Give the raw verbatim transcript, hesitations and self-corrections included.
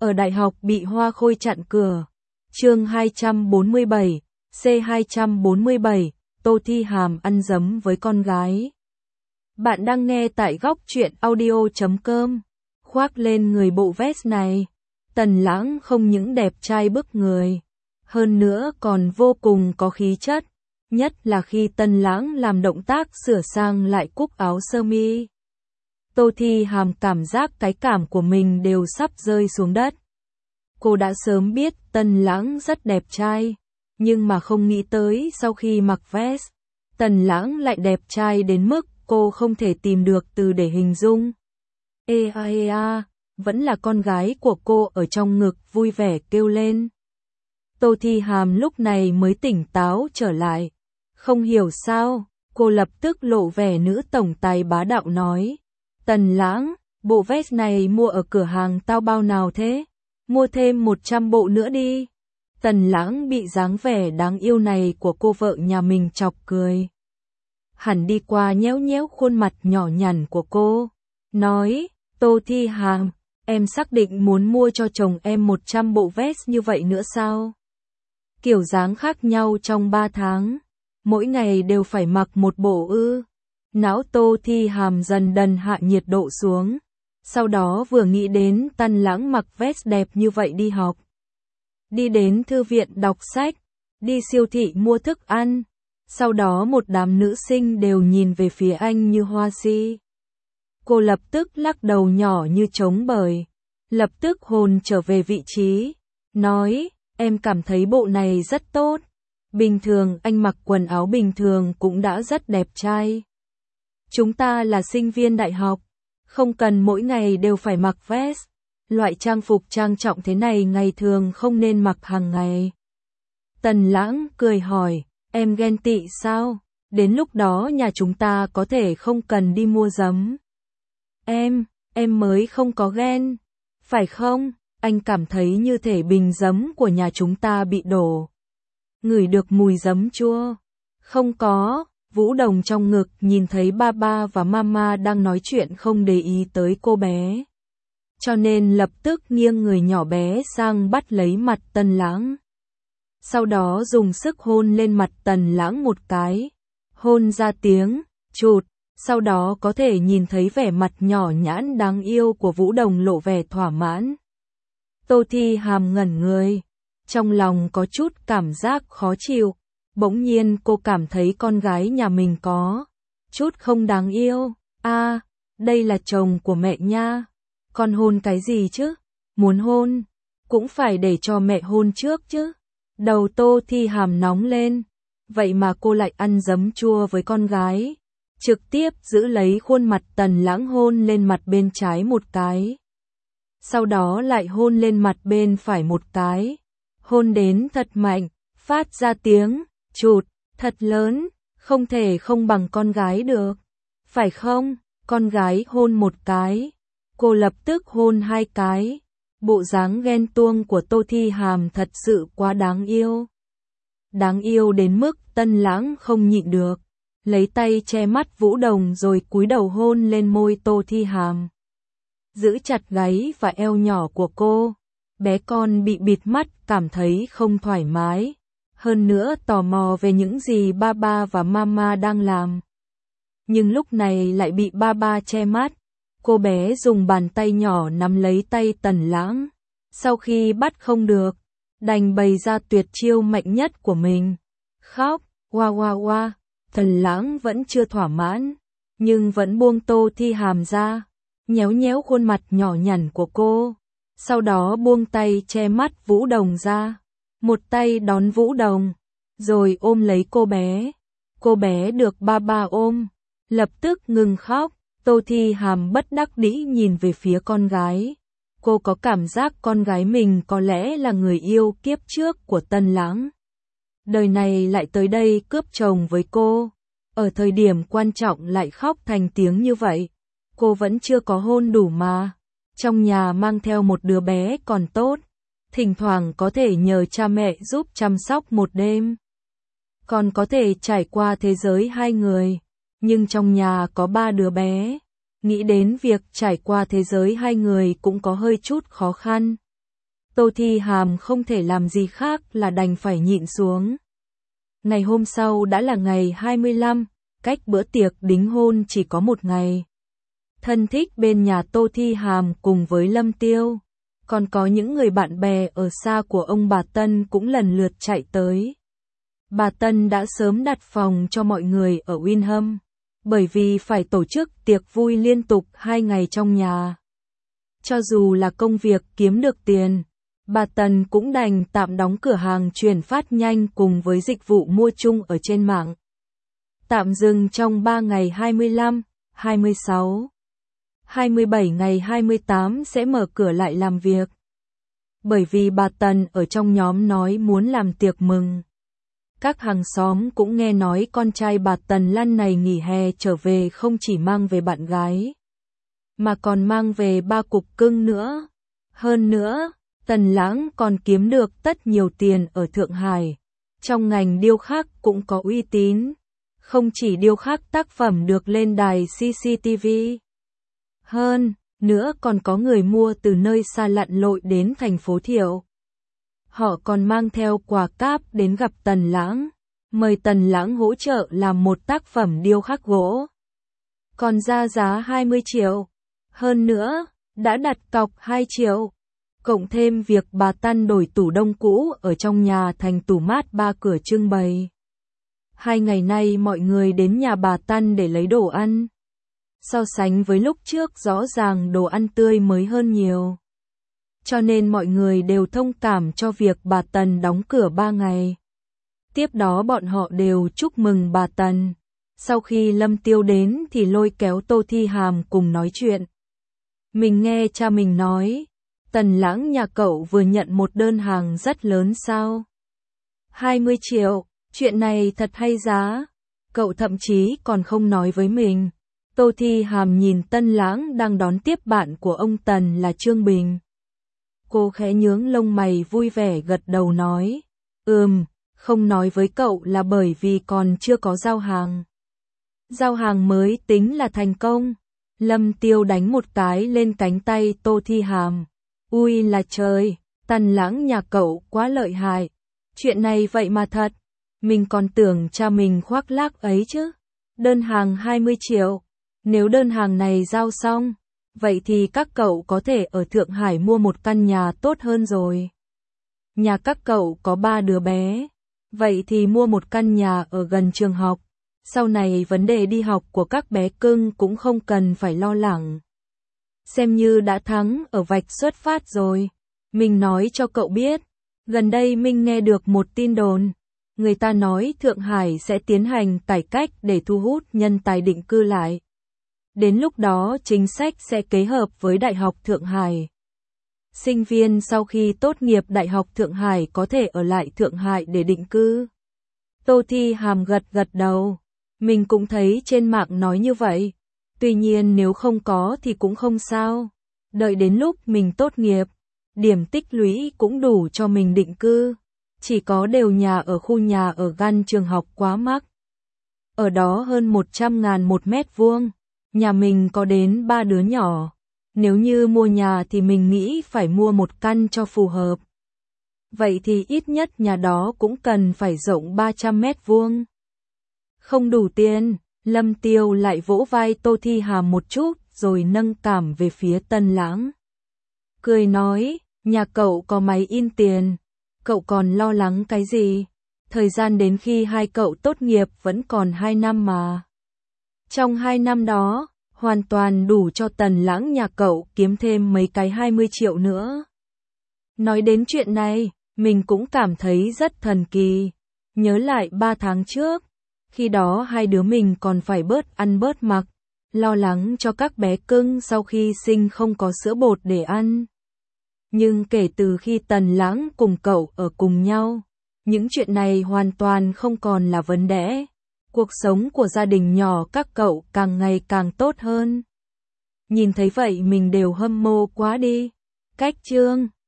Ở đại học bị Hoa Khôi chặn cửa. Chương hai trăm bốn mươi bảy, C hai trăm bốn mươi bảy, Tô Thi Hàm ăn dấm với con gái. Bạn đang nghe tại góc truyện audio chấm com. Khoác lên người bộ vest này, Tần Lãng không những đẹp trai bức người, hơn nữa còn vô cùng có khí chất, nhất là khi Tần Lãng làm động tác sửa sang lại cúc áo sơ mi. Tô Thi Hàm cảm giác cái cảm của mình đều sắp rơi xuống đất. Cô đã sớm biết Tần Lãng rất đẹp trai, nhưng mà không nghĩ tới sau khi mặc vest, Tần Lãng lại đẹp trai đến mức cô không thể tìm được từ để hình dung. Ê a ê a, vẫn là con gái của cô ở trong ngực vui vẻ kêu lên. Tô Thi Hàm lúc này mới tỉnh táo trở lại. Không hiểu sao, cô lập tức lộ vẻ nữ tổng tài bá đạo nói. Tần Lãng, bộ vest này mua ở cửa hàng tao bao nào thế? Mua thêm một trăm bộ nữa đi. Tần Lãng bị dáng vẻ đáng yêu này của cô vợ nhà mình chọc cười. Hẳn đi qua nhéo nhéo khuôn mặt nhỏ nhắn của cô. Nói, Tô Thi Hàm, em xác định muốn mua cho chồng em một trăm bộ vest như vậy nữa sao? Kiểu dáng khác nhau trong ba tháng. Mỗi ngày đều phải mặc một bộ ư. Não Tô Thi Hàm dần dần hạ nhiệt độ xuống. Sau đó vừa nghĩ đến Tần Lãng mặc vest đẹp như vậy đi học. Đi đến thư viện đọc sách. Đi siêu thị mua thức ăn. Sau đó một đám nữ sinh đều nhìn về phía anh như hoa si. Cô lập tức lắc đầu nhỏ như trống bời. Lập tức hồn trở về vị trí. Nói, em cảm thấy bộ này rất tốt. Bình thường anh mặc quần áo bình thường cũng đã rất đẹp trai. Chúng ta là sinh viên đại học. Không cần mỗi ngày đều phải mặc vest. Loại trang phục trang trọng thế này ngày thường không nên mặc hàng ngày. Tần Lãng cười hỏi, em ghen tị sao? Đến lúc đó nhà chúng ta có thể không cần đi mua giấm. Em, em mới không có ghen. Phải không? Anh cảm thấy như thể bình giấm của nhà chúng ta bị đổ. Ngửi được mùi giấm chua. Không có. Vũ Đồng trong ngực nhìn thấy ba ba và mama đang nói chuyện không để ý tới cô bé. Cho nên lập tức nghiêng người nhỏ bé sang bắt lấy mặt Tần Lãng. Sau đó dùng sức hôn lên mặt Tần Lãng một cái. Hôn ra tiếng, chụt. Sau đó có thể nhìn thấy vẻ mặt nhỏ nhãn đáng yêu của Vũ Đồng lộ vẻ thỏa mãn. Tô Thi Hàm ngẩn người. Trong lòng có chút cảm giác khó chịu. Bỗng nhiên cô cảm thấy con gái nhà mình có chút không đáng yêu. A, à, đây là chồng của mẹ nha. Con hôn cái gì chứ? Muốn hôn, cũng phải để cho mẹ hôn trước chứ. Đầu Tô Thi Hàm nóng lên. Vậy mà cô lại ăn giấm chua với con gái. Trực tiếp giữ lấy khuôn mặt Tần Lãng hôn lên mặt bên trái một cái. Sau đó lại hôn lên mặt bên phải một cái. Hôn đến thật mạnh, phát ra tiếng chụt, thật lớn, không thể không bằng con gái được. Phải không? Con gái hôn một cái. Cô lập tức hôn hai cái. Bộ dáng ghen tuông của Tô Thi Hàm thật sự quá đáng yêu. Đáng yêu đến mức Tần Lãng không nhịn được. Lấy tay che mắt Vũ Đồng rồi cúi đầu hôn lên môi Tô Thi Hàm. Giữ chặt gáy và eo nhỏ của cô. Bé con bị bịt mắt cảm thấy không thoải mái. Hơn nữa tò mò về những gì ba ba và mama đang làm. Nhưng lúc này lại bị ba ba che mắt. Cô bé dùng bàn tay nhỏ nắm lấy tay Tần Lãng. Sau khi bắt không được, đành bày ra tuyệt chiêu mạnh nhất của mình. Khóc, oa oa oa. Tần Lãng vẫn chưa thỏa mãn, nhưng vẫn buông Tô Thi Hàm ra. Nhéo nhéo khuôn mặt nhỏ nhắn của cô. Sau đó buông tay che mắt Vũ Đồng ra. Một tay đón Vũ Đồng, rồi ôm lấy cô bé. Cô bé được ba ba ôm, lập tức ngừng khóc. Tô Thi Hàm bất đắc dĩ nhìn về phía con gái. Cô có cảm giác con gái mình có lẽ là người yêu kiếp trước của Tần Lãng. Đời này lại tới đây cướp chồng với cô. Ở thời điểm quan trọng lại khóc thành tiếng như vậy. Cô vẫn chưa có hôn đủ mà. Trong nhà mang theo một đứa bé còn tốt. Thỉnh thoảng có thể nhờ cha mẹ giúp chăm sóc một đêm. Còn có thể trải qua thế giới hai người. Nhưng trong nhà có ba đứa bé. Nghĩ đến việc trải qua thế giới hai người cũng có hơi chút khó khăn. Tô Thi Hàm không thể làm gì khác là đành phải nhịn xuống. Ngày hôm sau đã là ngày hai mươi lăm, cách bữa tiệc đính hôn chỉ có một ngày. Thân thích bên nhà Tô Thi Hàm cùng với Lâm Tiêu, còn có những người bạn bè ở xa của ông bà Tân cũng lần lượt chạy tới. Bà Tân đã sớm đặt phòng cho mọi người ở Windham, bởi vì phải tổ chức tiệc vui liên tục hai ngày trong nhà. Cho dù là công việc kiếm được tiền, bà Tân cũng đành tạm đóng cửa hàng chuyển phát nhanh cùng với dịch vụ mua chung ở trên mạng. Tạm dừng trong ba ngày hai mươi lăm, hai mươi sáu, hai mươi bảy ngày hai mươi tám sẽ mở cửa lại làm việc. Bởi vì bà Tân ở trong nhóm nói muốn làm tiệc mừng. Các hàng xóm cũng nghe nói con trai bà Tần Lan này nghỉ hè trở về không chỉ mang về bạn gái, mà còn mang về ba cục cưng nữa. Hơn nữa, Tần Lãng còn kiếm được tất nhiều tiền ở Thượng Hải. Trong ngành điêu khắc cũng có uy tín. Không chỉ điêu khắc tác phẩm được lên đài xê xê tê vê. Hơn nữa còn có người mua từ nơi xa lặn lội đến thành phố Thiệu. Họ còn mang theo quà cáp đến gặp Tần Lãng, mời Tần Lãng hỗ trợ làm một tác phẩm điêu khắc gỗ. Còn ra giá hai mươi triệu. Hơn nữa, đã đặt cọc hai triệu. Cộng thêm việc bà Tân đổi tủ đông cũ ở trong nhà thành tủ mát ba cửa trưng bày. Hai ngày nay mọi người đến nhà bà Tân để lấy đồ ăn. So sánh với lúc trước rõ ràng đồ ăn tươi mới hơn nhiều. Cho nên mọi người đều thông cảm cho việc bà Tần đóng cửa ba ngày. Tiếp đó bọn họ đều chúc mừng bà Tần. Sau khi Lâm Tiêu đến thì lôi kéo Tô Thi Hàm cùng nói chuyện. Mình nghe cha mình nói, Tần Lãng nhà cậu vừa nhận một đơn hàng rất lớn sao? hai mươi triệu, chuyện này thật hay giá. Cậu thậm chí còn không nói với mình. Tô Thi Hàm nhìn Tân Lãng đang đón tiếp bạn của ông Tần là Trương Bình. Cô khẽ nhướng lông mày vui vẻ gật đầu nói, ừm, không nói với cậu là bởi vì còn chưa có giao hàng. Giao hàng mới tính là thành công. Lâm Tiêu đánh một cái lên cánh tay Tô Thi Hàm. Ui là trời, Tần Lãng nhà cậu quá lợi hại. Chuyện này vậy mà thật. Mình còn tưởng cha mình khoác lác ấy chứ. Đơn hàng hai mươi triệu. Nếu đơn hàng này giao xong, vậy thì các cậu có thể ở Thượng Hải mua một căn nhà tốt hơn rồi. Nhà các cậu có ba đứa bé. Vậy thì mua một căn nhà ở gần trường học. Sau này vấn đề đi học của các bé cưng cũng không cần phải lo lắng. Xem như đã thắng ở vạch xuất phát rồi. Mình nói cho cậu biết. Gần đây mình nghe được một tin đồn. Người ta nói Thượng Hải sẽ tiến hành cải cách để thu hút nhân tài định cư lại. Đến lúc đó chính sách sẽ kế hợp với Đại học Thượng Hải. Sinh viên sau khi tốt nghiệp Đại học Thượng Hải có thể ở lại Thượng Hải để định cư. Tô Thi Hàm gật gật đầu. Mình cũng thấy trên mạng nói như vậy. Tuy nhiên nếu không có thì cũng không sao. Đợi đến lúc mình tốt nghiệp, điểm tích lũy cũng đủ cho mình định cư. Chỉ có đều nhà ở khu nhà ở gan trường học quá mắc. Ở đó hơn một trăm ngàn một mét vuông. Nhà mình có đến ba đứa nhỏ. Nếu như mua nhà thì mình nghĩ phải mua một căn cho phù hợp. Vậy thì ít nhất nhà đó cũng cần phải rộng ba trăm mét vuông. Không đủ tiền, Lâm Tiêu lại vỗ vai Tô Thi Hàm một chút rồi nâng cảm về phía Tân Lãng. Cười nói, nhà cậu có máy in tiền. Cậu còn lo lắng cái gì? Thời gian đến khi hai cậu tốt nghiệp vẫn còn hai năm mà. Trong hai năm đó, hoàn toàn đủ cho Tần Lãng nhà cậu kiếm thêm mấy cái hai mươi triệu nữa. Nói đến chuyện này, mình cũng cảm thấy rất thần kỳ. Nhớ lại ba tháng trước, khi đó hai đứa mình còn phải bớt ăn bớt mặc, lo lắng cho các bé cưng sau khi sinh không có sữa bột để ăn. Nhưng kể từ khi Tần Lãng cùng cậu ở cùng nhau, những chuyện này hoàn toàn không còn là vấn đề. Cuộc sống của gia đình nhỏ các cậu càng ngày càng tốt hơn. Nhìn thấy vậy mình đều hâm mộ quá đi. Cách chương